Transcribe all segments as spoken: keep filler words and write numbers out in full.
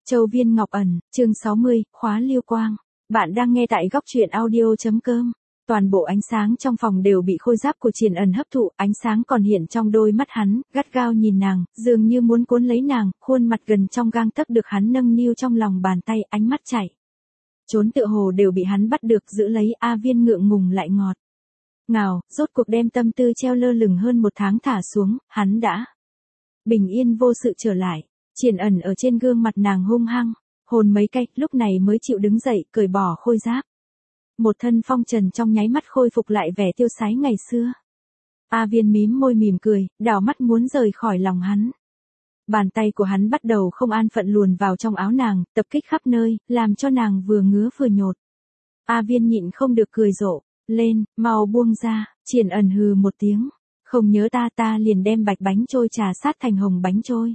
Châu Viên Ngọc Ẩn, chương sáu mươi, khóa lưu quang. Bạn đang nghe tại góc truyện audio.com. Toàn bộ ánh sáng trong phòng đều bị khôi giáp của Triển Ẩn hấp thụ, ánh sáng còn hiện trong đôi mắt hắn, gắt gao nhìn nàng, dường như muốn cuốn lấy nàng, khuôn mặt gần trong gang tấc được hắn nâng niu trong lòng bàn tay, ánh mắt chảy. Trốn tựa hồ đều bị hắn bắt được giữ lấy. A Viên ngượng ngùng lại ngọt ngào, rốt cuộc đem tâm tư treo lơ lửng hơn một tháng thả xuống, hắn đã bình yên vô sự trở lại. Triển Ẩn ở trên gương mặt nàng hung hăng, hôn mấy cái, lúc này mới chịu đứng dậy, cởi bỏ khôi giáp. Một thân phong trần trong nháy mắt khôi phục lại vẻ tiêu sái ngày xưa. A Viên mím môi mỉm cười, đảo mắt muốn rời khỏi lòng hắn. Bàn tay của hắn bắt đầu không an phận luồn vào trong áo nàng, tập kích khắp nơi, làm cho nàng vừa ngứa vừa nhột. A Viên nhịn không được cười rộ lên, mau buông ra. Triển Ẩn hừ một tiếng, không nhớ ta ta liền đem bạch bánh trôi trà sát thành hồng bánh trôi.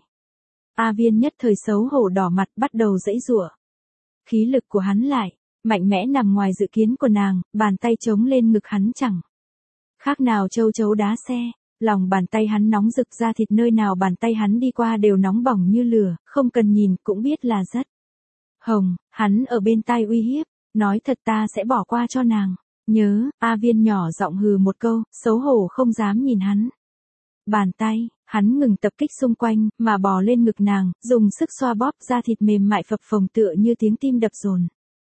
A Viên nhất thời xấu hổ đỏ mặt, bắt đầu giãy giụa. Khí lực của hắn lại mạnh mẽ nằm ngoài dự kiến của nàng, bàn tay chống lên ngực hắn chẳng khác nào châu chấu đá xe. Lòng bàn tay hắn nóng rực, ra thịt nơi nào bàn tay hắn đi qua đều nóng bỏng như lửa, không cần nhìn cũng biết là rất hồng. Hắn ở bên tai uy hiếp, nói thật ta sẽ bỏ qua cho nàng. Nhớ. A Viên nhỏ giọng hừ một câu, xấu hổ không dám nhìn hắn. Bàn tay hắn ngừng tập kích xung quanh, mà bò lên ngực nàng, dùng sức xoa bóp, da thịt mềm mại phập phồng tựa như tiếng tim đập dồn.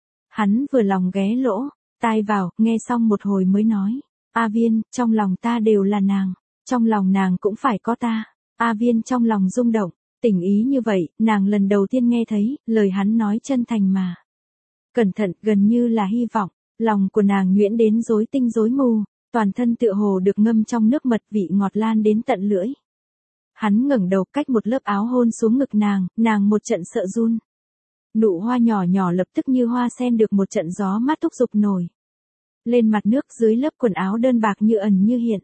Hắn vừa lòng ghé lỗ tai vào, nghe xong một hồi mới nói: A Viên, trong lòng ta đều là nàng, trong lòng nàng cũng phải có ta. A Viên trong lòng rung động, tình ý như vậy, nàng lần đầu tiên nghe thấy, lời hắn nói chân thành mà cẩn thận, gần như là hy vọng. Lòng của nàng nhuyễn đến rối tinh rối mù, toàn thân tựa hồ được ngâm trong nước mật, vị ngọt lan đến tận lưỡi. Hắn ngẩng đầu, cách một lớp áo hôn xuống ngực nàng, nàng một trận sợ run. Nụ hoa nhỏ nhỏ lập tức như hoa sen được một trận gió mát thúc giục nổi lên mặt nước, dưới lớp quần áo đơn bạc như ẩn như hiện.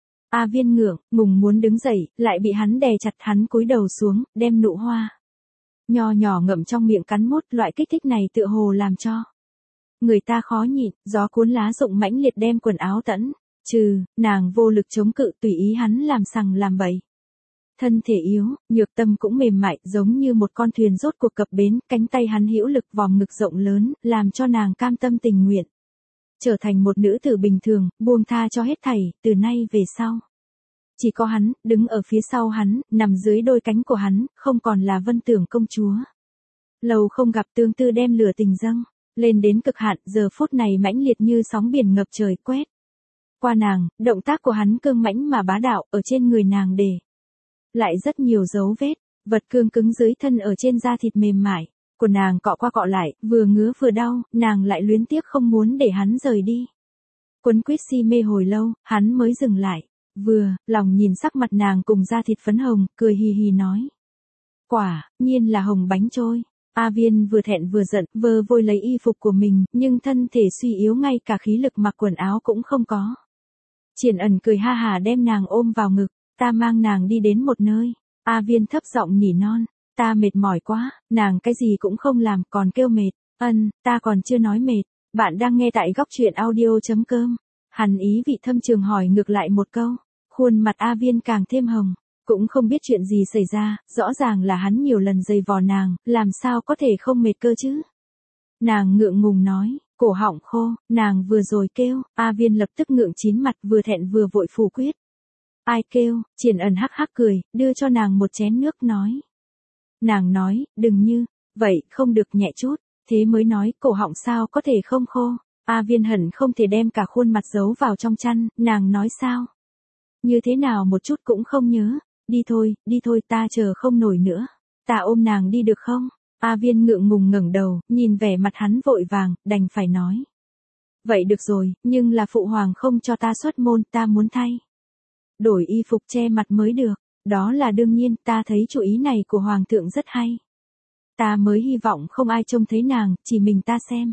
A Viên ngượng ngùng muốn đứng dậy, lại bị hắn đè chặt. Hắn cúi đầu xuống, đem nụ hoa nho nhỏ ngậm trong miệng cắn mút. Loại kích thích này tựa hồ làm cho người ta khó nhịn, gió cuốn lá rụng mãnh liệt đem quần áo tẫn trừ, nàng vô lực chống cự, tùy ý hắn làm sằng làm bậy. Thân thể yếu, nhược tâm cũng mềm mại, giống như một con thuyền rốt cuộc cập bến, cánh tay hắn hữu lực, vòng ngực rộng lớn, làm cho nàng cam tâm tình nguyện trở thành một nữ tử bình thường, buông tha cho hết thảy. Từ nay về sau, chỉ có hắn, đứng ở phía sau hắn, nằm dưới đôi cánh của hắn, không còn là Vân Tưởng công chúa. Lâu không gặp, tương tư đem lửa tình dâng lên đến cực hạn, giờ phút này mãnh liệt như sóng biển ngập trời quét qua nàng. Động tác của hắn cương mãnh mà bá đạo, ở trên người nàng để lại rất nhiều dấu vết, vật cương cứng dưới thân, ở trên da thịt mềm mại của nàng cọ qua cọ lại, vừa ngứa vừa đau, nàng lại luyến tiếc không muốn để hắn rời đi. Quấn quýt si mê hồi lâu, hắn mới dừng lại, vừa lòng nhìn sắc mặt nàng cùng da thịt phấn hồng, cười hì hì nói: quả nhiên là hồng bánh trôi. A Viên vừa thẹn vừa giận, vơ vôi lấy y phục của mình, nhưng thân thể suy yếu, ngay cả khí lực mặc quần áo cũng không có. Triển Ẩn cười ha hà đem nàng ôm vào ngực, ta mang nàng đi đến một nơi. A Viên thấp giọng nỉ non, ta mệt mỏi quá. Nàng cái gì cũng không làm, còn kêu mệt. Ân, ta còn chưa nói mệt. Bạn đang nghe tại góc truyện audio.com. Hắn ý vị thâm trường hỏi ngược lại một câu, khuôn mặt A Viên càng thêm hồng. Cũng không biết chuyện gì xảy ra, rõ ràng là hắn nhiều lần giày vò nàng, làm sao có thể không mệt cơ chứ. Nàng ngượng ngùng nói, cổ họng khô. Nàng vừa rồi kêu. A Viên lập tức ngượng chín mặt, vừa thẹn vừa vội phủ quyết. Ai kêu? Triển Ẩn hắc hắc cười, đưa cho nàng một chén nước nói. Nàng nói, đừng như vậy, không được, nhẹ chút. Thế mới nói, cổ họng sao có thể không khô. A Viên hận không thể đem cả khuôn mặt giấu vào trong chăn. Nàng nói sao? Như thế nào một chút cũng không nhớ. Đi thôi, đi thôi, ta chờ không nổi nữa. Ta ôm nàng đi được không? A Viên ngượng ngùng ngẩng đầu, nhìn vẻ mặt hắn vội vàng, đành phải nói. Vậy được rồi, nhưng là phụ hoàng không cho ta xuất môn, ta muốn thay đổi y phục che mặt mới được. Đó là đương nhiên, ta thấy chủ ý này của hoàng thượng rất hay. Ta mới hy vọng không ai trông thấy nàng, chỉ mình ta xem.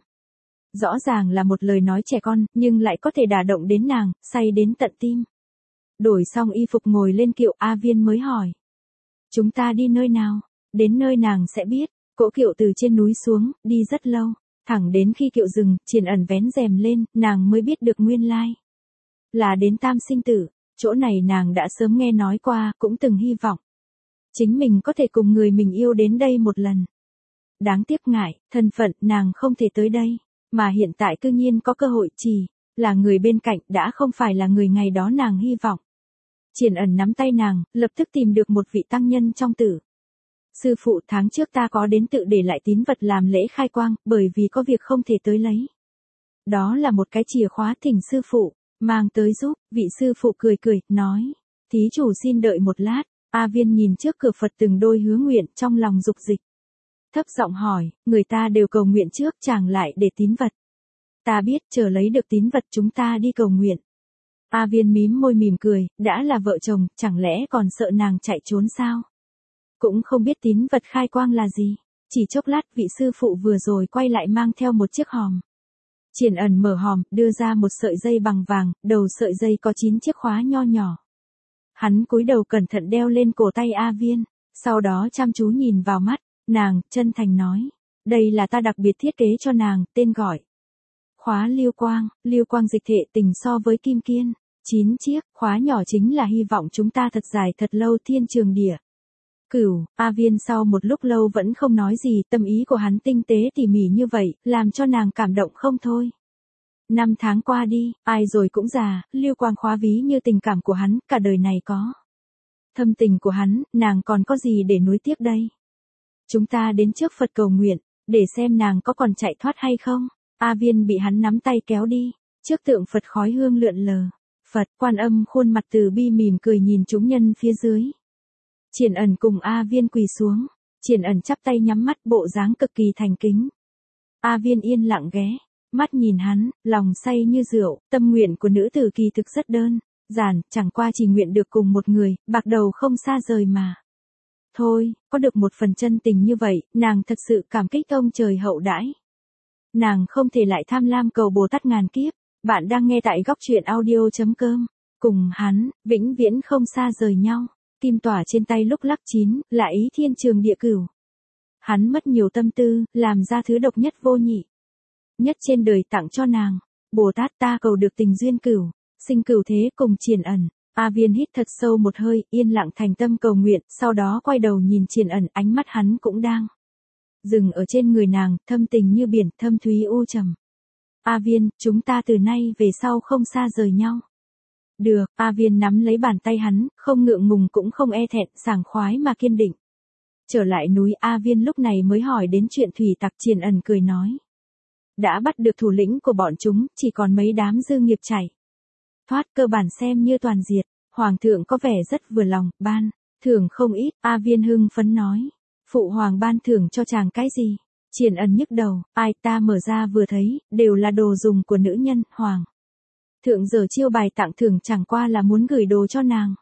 Rõ ràng là một lời nói trẻ con, nhưng lại có thể đả động đến nàng, say đến tận tim. Đổi xong y phục ngồi lên kiệu, A Viên mới hỏi. Chúng ta đi nơi nào? Đến nơi nàng sẽ biết. Cỗ kiệu từ trên núi xuống, đi rất lâu. Thẳng đến khi kiệu dừng, Triển Ẩn vén rèm lên, nàng mới biết được nguyên lai là đến Tam Sinh Tử. Chỗ này nàng đã sớm nghe nói qua, cũng từng hy vọng chính mình có thể cùng người mình yêu đến đây một lần. đáng tiếc ngại, thân phận, nàng không thể tới đây. Mà hiện tại cư nhiên có cơ hội, chỉ là người bên cạnh đã không phải là người ngày đó nàng hy vọng. Triển Ẩn nắm tay nàng, lập tức tìm được một vị tăng nhân trong tử. Sư phụ, tháng trước ta có đến tự để lại tín vật làm lễ khai quang, bởi vì có việc không thể tới lấy. Đó là một cái chìa khóa, thỉnh sư phụ mang tới giúp. Vị sư phụ cười cười, nói, thí chủ xin đợi một lát. A Viên nhìn trước cửa Phật từng đôi hứa nguyện, trong lòng dục dịch. Thấp giọng hỏi, người ta đều cầu nguyện trước, chàng lại để tín vật. Ta biết, chờ lấy được tín vật chúng ta đi cầu nguyện. A Viên mím môi mỉm cười, đã là vợ chồng, chẳng lẽ còn sợ nàng chạy trốn sao? Cũng không biết tín vật khai quang là gì. Chỉ chốc lát vị sư phụ vừa rồi quay lại mang theo một chiếc hòm. Triển Ẩn mở hòm, đưa ra một sợi dây bằng vàng, đầu sợi dây có chín chiếc khóa nho nhỏ. Hắn cúi đầu cẩn thận đeo lên cổ tay A Viên, sau đó chăm chú nhìn vào mắt, nàng, chân thành nói. Đây là ta đặc biệt thiết kế cho nàng, tên gọi. Khóa lưu quang, lưu quang dịch thể tình so với kim kiên. Chín chiếc, khóa nhỏ chính là hy vọng chúng ta thật dài thật lâu thiên trường địa. Cửu, A Viên sau một lúc lâu vẫn không nói gì, tâm ý của hắn tinh tế tỉ mỉ như vậy, làm cho nàng cảm động không thôi. Năm tháng qua đi, ai rồi cũng già, lưu quang khóa ví như tình cảm của hắn, cả đời này có. Thâm tình của hắn, nàng còn có gì để nuối tiếc đây? Chúng ta đến trước Phật cầu nguyện, để xem nàng có còn chạy thoát hay không. A Viên bị hắn nắm tay kéo đi, trước tượng Phật khói hương lượn lờ. Phật, Quan Âm khuôn mặt từ bi mỉm cười nhìn chúng nhân phía dưới. Triển Ẩn cùng A Viên quỳ xuống, Triển Ẩn chắp tay nhắm mắt, bộ dáng cực kỳ thành kính. A Viên yên lặng ghé mắt nhìn hắn, lòng say như rượu, tâm nguyện của nữ tử kỳ thực rất đơn giản, chẳng qua chỉ nguyện được cùng một người, bạc đầu không xa rời mà. Thôi, có được một phần chân tình như vậy, nàng thật sự cảm kích ông trời hậu đãi. Nàng không thể lại tham lam cầu Bồ Tát ngàn kiếp. Bạn đang nghe tại góc truyện audio chấm com. Cùng hắn, vĩnh viễn không xa rời nhau. Kim tỏa trên tay lúc lắc chín, là ý thiên trường địa cửu. Hắn mất nhiều tâm tư, làm ra thứ độc nhất vô nhị. Nhất trên đời tặng cho nàng. Bồ Tát, ta cầu được tình duyên cửu, sinh cửu thế cùng Triển Ẩn. A Viên hít thật sâu một hơi, yên lặng thành tâm cầu nguyện, sau đó quay đầu nhìn Triển Ẩn, ánh mắt hắn cũng đang dừng ở trên người nàng, thâm tình như biển, thâm thúy u trầm. A Viên, chúng ta từ nay về sau không xa rời nhau. Được, A Viên nắm lấy bàn tay hắn, không ngượng ngùng cũng không e thẹn, sảng khoái mà kiên định. Trở lại núi, A Viên lúc này mới hỏi đến chuyện thủy tặc. Triển Ẩn cười nói. Đã bắt được thủ lĩnh của bọn chúng, chỉ còn mấy đám dư nghiệp chảy thoát, cơ bản xem như toàn diệt. Hoàng thượng có vẻ rất vừa lòng, ban thưởng không ít. A Viên hưng phấn nói. Phụ hoàng ban thưởng cho chàng cái gì? Triển Ẩn nhức đầu, ai, ta mở ra vừa thấy, đều là đồ dùng của nữ nhân. Hoàng thượng giờ chiêu bài tặng thưởng chẳng qua là muốn gửi đồ cho nàng.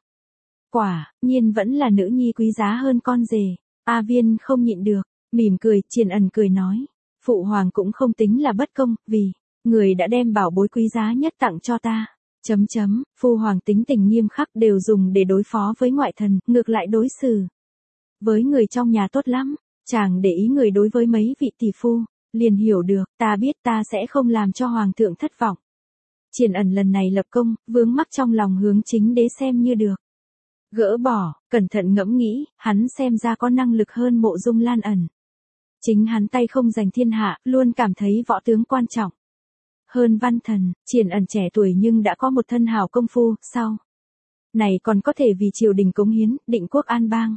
Quả nhiên vẫn là nữ nhi quý giá hơn con rể. A Viên không nhịn được, mỉm cười. Triển Ẩn cười nói. Phụ hoàng cũng không tính là bất công, vì người đã đem bảo bối quý giá nhất tặng cho ta. Chấm chấm, phu hoàng tính tình nghiêm khắc, đều dùng để đối phó với ngoại thần, ngược lại đối xử với người trong nhà tốt lắm. Chàng để ý người đối với mấy vị tỷ phu, liền hiểu được, ta biết ta sẽ không làm cho hoàng thượng thất vọng. Triển Ẩn lần này lập công, vướng mắc trong lòng hướng chính đế xem như được gỡ bỏ, cẩn thận ngẫm nghĩ, hắn xem ra có năng lực hơn Mộ Dung Lan Ẩn. Chính hắn tay không giành thiên hạ, luôn cảm thấy võ tướng quan trọng hơn văn thần. Triển Ẩn trẻ tuổi nhưng đã có một thân hảo công phu, sau này còn có thể vì triều đình cống hiến, định quốc an bang.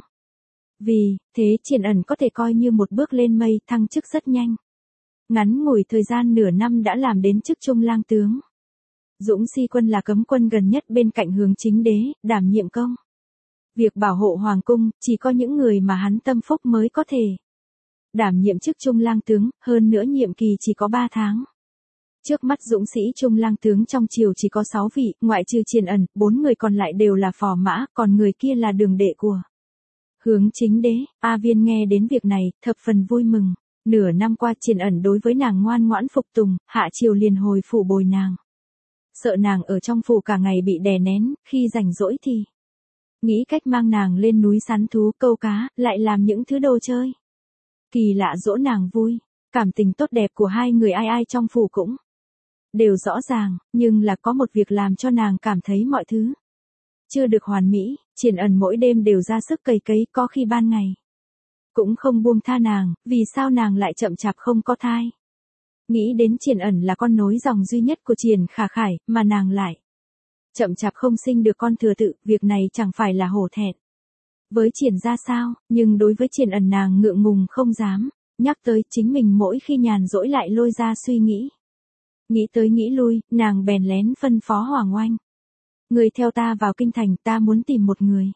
Vì thế Triển Ẩn có thể coi như một bước lên mây, thăng chức rất nhanh. Ngắn ngủi thời gian nửa năm đã làm đến chức trung lang tướng. Dũng Si Quân là cấm quân gần nhất bên cạnh hướng chính đế, đảm nhiệm công việc bảo hộ hoàng cung, chỉ có những người mà hắn tâm phúc mới có thể đảm nhiệm chức trung lang tướng, hơn nữa nhiệm kỳ chỉ có ba tháng. Trước mắt dũng sĩ trung lang tướng trong triều chỉ có sáu vị, ngoại trừ Triển Ẩn, bốn người còn lại đều là phò mã, còn người kia là đường đệ của hướng chính đế. A Viên nghe đến việc này, thập phần vui mừng. Nửa năm qua Triển Ẩn đối với nàng ngoan ngoãn phục tùng, hạ triều liền hồi phủ bồi nàng. Sợ nàng ở trong phủ cả ngày bị đè nén, khi rảnh rỗi thì nghĩ cách mang nàng lên núi săn thú, câu cá, lại làm những thứ đồ chơi kỳ lạ dỗ nàng vui. Cảm tình tốt đẹp của hai người ai ai trong phủ cũng đều rõ ràng, nhưng là có một việc làm cho nàng cảm thấy mọi thứ chưa được hoàn mỹ. Triển Ẩn mỗi đêm đều ra sức cày cấy, có khi ban ngày cũng không buông tha nàng, vì sao nàng lại chậm chạp không có thai. Nghĩ đến Triển Ẩn là con nối dòng duy nhất của Triển Khả Khải, mà nàng lại chậm chạp không sinh được con thừa tự, việc này chẳng phải là hổ thẹn với Triển ra sao, nhưng đối với Triển Ẩn nàng ngượng ngùng không dám nhắc tới, chính mình mỗi khi nhàn rỗi lại lôi ra suy nghĩ. Nghĩ tới nghĩ lui, nàng bèn lén phân phó Hoàng Oanh. Người theo ta vào kinh thành, ta muốn tìm một người.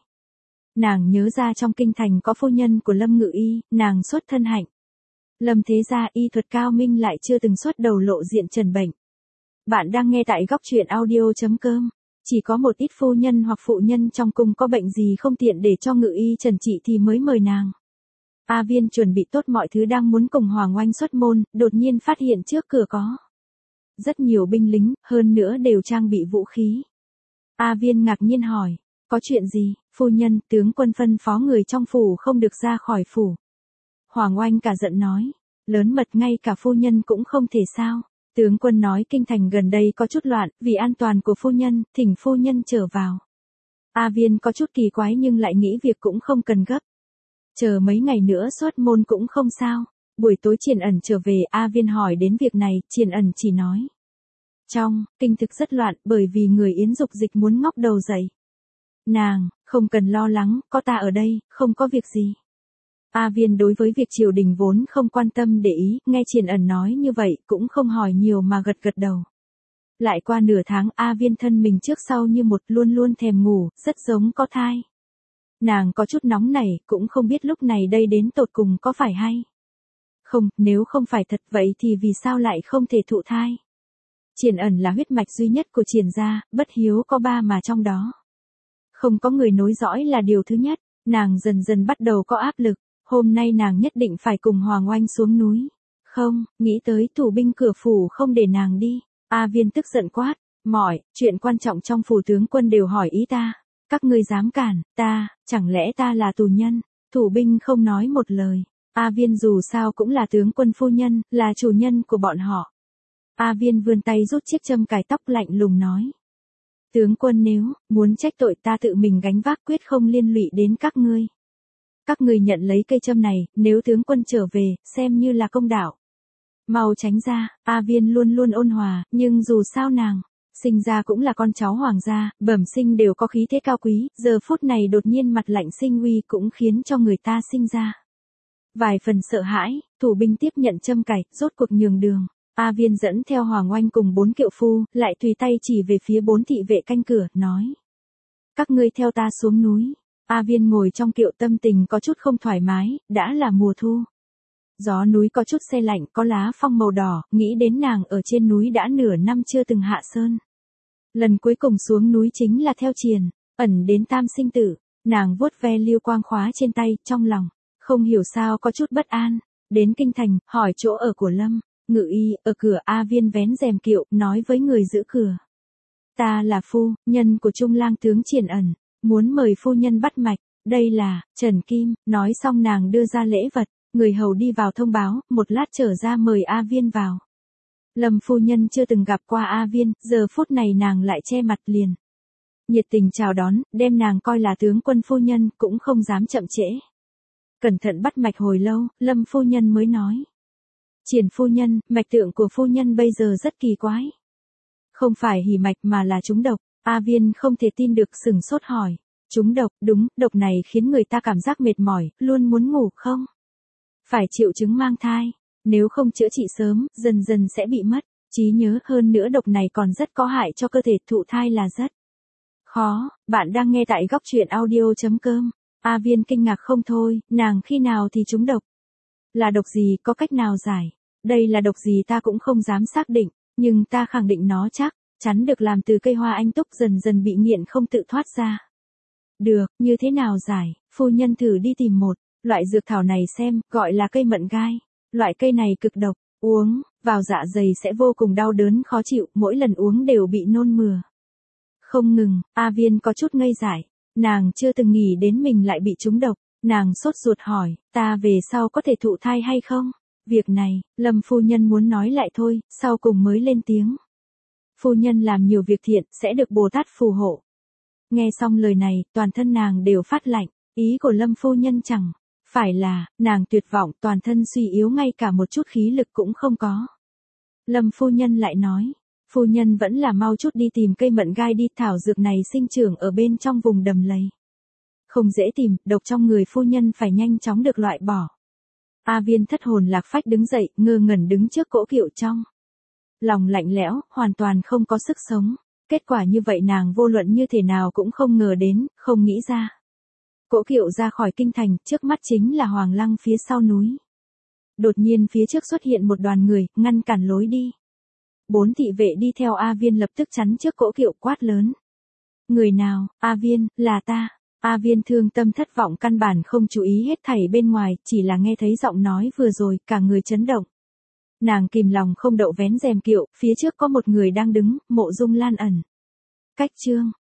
Nàng nhớ ra trong kinh thành có phu nhân của Lâm Ngự Y, nàng xuất thân hạnh. Lâm thế gia y thuật cao minh lại chưa từng xuất đầu lộ diện trần bệnh. Bạn đang nghe tại góc truyện audio.com. Chỉ có một ít phu nhân hoặc phụ nhân trong cung có bệnh gì không tiện để cho Ngự Y trần trị thì mới mời nàng. A Viên chuẩn bị tốt mọi thứ đang muốn cùng Hoàng Oanh xuất môn, đột nhiên phát hiện trước cửa có rất nhiều binh lính, hơn nữa đều trang bị vũ khí. A Viên ngạc nhiên hỏi, có chuyện gì, phu nhân, tướng quân phân phó người trong phủ không được ra khỏi phủ. Hoàng Oanh cả giận nói, lớn mật ngay cả phu nhân cũng không thể sao. Tướng quân nói kinh thành gần đây có chút loạn, vì an toàn của phu nhân, thỉnh phu nhân trở vào. A Viên có chút kỳ quái nhưng lại nghĩ việc cũng không cần gấp. Chờ mấy ngày nữa xuất môn cũng không sao. Buổi tối Triển Ẩn trở về, A Viên hỏi đến việc này, Triển Ẩn chỉ nói. Trong, kinh thực rất loạn, bởi vì người Yến Dục Dịch muốn ngóc đầu dậy. Nàng, không cần lo lắng, có ta ở đây, không có việc gì. A Viên đối với việc triều đình vốn không quan tâm để ý, nghe Triển Ẩn nói như vậy, cũng không hỏi nhiều mà gật gật đầu. Lại qua nửa tháng, A Viên thân mình trước sau như một, luôn luôn thèm ngủ, rất giống có thai. Nàng có chút nóng nảy, cũng không biết lúc này đây đến tột cùng có phải hay. Không, nếu không phải thật vậy thì vì sao lại không thể thụ thai. Triển Ẩn là huyết mạch duy nhất của Triển gia, bất hiếu có ba mà trong đó. Không có người nối dõi là điều thứ nhất, nàng dần dần bắt đầu có áp lực. Hôm nay nàng nhất định phải cùng Hoàng Oanh xuống núi. Không, nghĩ tới thủ binh cửa phủ không để nàng đi. A Viên tức giận quát, mỏi, chuyện quan trọng trong phủ tướng quân đều hỏi ý ta. Các ngươi dám cản, ta, chẳng lẽ ta là tù nhân? Thủ binh không nói một lời. A Viên dù sao cũng là tướng quân phu nhân, là chủ nhân của bọn họ. A Viên vươn tay rút chiếc châm cài tóc lạnh lùng nói. Tướng quân nếu muốn trách tội ta tự mình gánh vác, quyết không liên lụy đến các ngươi. Các người nhận lấy cây châm này, nếu tướng quân trở về, xem như là công đạo. Mau tránh ra, A Viên luôn luôn ôn hòa, nhưng dù sao nàng, sinh ra cũng là con cháu hoàng gia, bẩm sinh đều có khí thế cao quý, giờ phút này đột nhiên mặt lạnh sinh uy cũng khiến cho người ta sinh ra vài phần sợ hãi. Thủ binh tiếp nhận châm cài, rốt cuộc nhường đường. A Viên dẫn theo Hoàng Oanh cùng bốn kiệu phu, lại tùy tay chỉ về phía bốn thị vệ canh cửa, nói. Các ngươi theo ta xuống núi. A Viên ngồi trong kiệu tâm tình có chút không thoải mái, đã là mùa thu. Gió núi có chút se lạnh, có lá phong màu đỏ, nghĩ đến nàng ở trên núi đã nửa năm chưa từng hạ sơn. Lần cuối cùng xuống núi chính là theo Triển Ẩn đến Tam Sinh Tử, nàng vuốt ve liêu quang khóa trên tay, trong lòng, không hiểu sao có chút bất an. Đến kinh thành, hỏi chỗ ở của Lâm Ngự Y, ở cửa. A Viên vén rèm kiệu, nói với người giữ cửa. Ta là phu nhân của Trung Lang tướng Triển Ẩn. Muốn mời phu nhân bắt mạch, đây là Trần Kim. Nói xong nàng đưa ra lễ vật, người hầu đi vào thông báo, một lát trở ra mời A Viên vào. Lâm phu nhân chưa từng gặp qua A Viên, giờ phút này nàng lại che mặt liền. Nhiệt tình chào đón, đem nàng coi là tướng quân phu nhân, cũng không dám chậm trễ. Cẩn thận bắt mạch hồi lâu, Lâm phu nhân mới nói. Triển phu nhân, mạch tượng của phu nhân bây giờ rất kỳ quái. Không phải hỉ mạch mà là trúng độc. A Viên không thể tin được, sừng sốt hỏi. Trúng độc, đúng, độc này khiến người ta cảm giác mệt mỏi, luôn muốn ngủ không? Phải triệu chứng mang thai, nếu không chữa trị sớm, dần dần sẽ bị mất trí nhớ, hơn nữa độc này còn rất có hại cho cơ thể, thụ thai là rất khó. Bạn đang nghe tại góc truyện audio.com. A Viên kinh ngạc không thôi, nàng khi nào thì trúng độc? Là độc gì, có cách nào giải? Đây là độc gì ta cũng không dám xác định, nhưng ta khẳng định nó chắc chắn được làm từ cây hoa anh túc, dần dần bị nghiện không tự thoát ra. Được, như thế nào giải? Phu nhân thử đi tìm một loại dược thảo này xem, gọi là cây mận gai. Loại cây này cực độc, uống vào dạ dày sẽ vô cùng đau đớn khó chịu, mỗi lần uống đều bị nôn mửa không ngừng. A Viên có chút ngây dại, nàng chưa từng nghĩ đến mình lại bị trúng độc. Nàng sốt ruột hỏi, ta về sau có thể thụ thai hay không? Việc này, Lâm phu nhân muốn nói lại thôi, sau cùng mới lên tiếng. Phu nhân làm nhiều việc thiện, sẽ được Bồ Tát phù hộ. Nghe xong lời này, toàn thân nàng đều phát lạnh, ý của Lâm phu nhân chẳng Phải là, nàng tuyệt vọng, toàn thân suy yếu ngay cả một chút khí lực cũng không có. Lâm phu nhân lại nói, phu nhân vẫn là mau chút đi tìm cây mận gai đi, thảo dược này sinh trưởng ở bên trong vùng đầm lầy. Không dễ tìm, độc trong người phu nhân phải nhanh chóng được loại bỏ. A Viên thất hồn lạc phách đứng dậy, ngơ ngẩn đứng trước cỗ kiệu trong. Lòng lạnh lẽo, hoàn toàn không có sức sống. Kết quả như vậy nàng vô luận như thế nào cũng không ngờ đến, không nghĩ ra. Cỗ kiệu ra khỏi kinh thành, trước mắt chính là Hoàng Lăng phía sau núi. Đột nhiên phía trước xuất hiện một đoàn người, ngăn cản lối đi. Bốn thị vệ đi theo A Viên lập tức chắn trước cỗ kiệu quát lớn. Người nào? A Viên, là ta. A Viên thương tâm thất vọng căn bản không chú ý hết thảy bên ngoài, chỉ là nghe thấy giọng nói vừa rồi, cả người chấn động. Nàng kìm lòng không đậu vén rèm kiệu, phía trước có một người đang đứng, Mộ Dung Lan ẩn. Cách chương,